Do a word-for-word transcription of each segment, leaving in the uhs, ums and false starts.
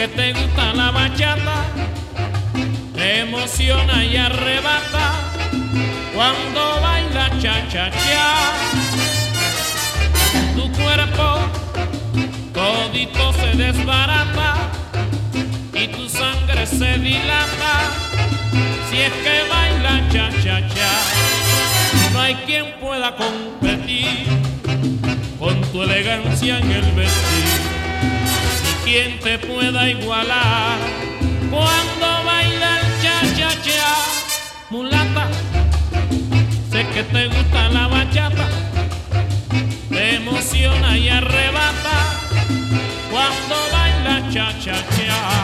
te gusta la bachata, te emociona y arrebata cuando baila cha-cha-cha. Tu cuerpo todito se desbarata y tu sangre se dilata si es que baila cha-cha-cha. No hay quien pueda competir con tu elegancia en el vestir, ni quien te pueda igualar cuando baila el cha-cha-cha. Mulata, sé que te gusta la bachata, te emociona y arrebata cuando baila cha-cha-cha.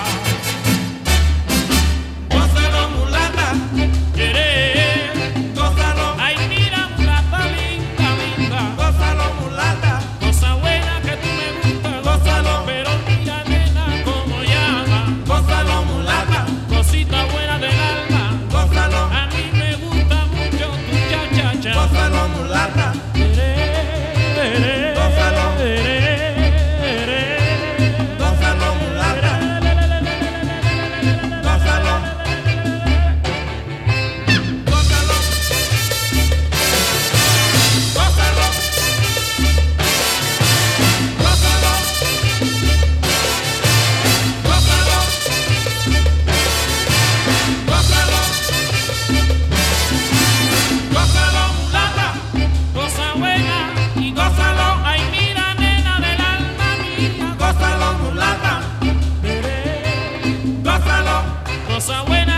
Gózalo, mulata, Querer, gózalo, ay mira mulata linda, linda, gózalo, mulata, cosa buena que tú me gusta, gózalo, pero mira nena como llama, gózalo, mulata, cosita buena del alma, gózalo, a mí me gusta mucho tu cha-cha-cha. gózalo, mulata, Querer, gózalo, querer, gózalo, mulata, gózalo, gózalo, gózalo, gózalo, gózalo, gózalo, gózalo, mulata, cosa buena y gózalo, ay mira nena del alma mía, gózalo, mulata, querer, gózalo, cosa buena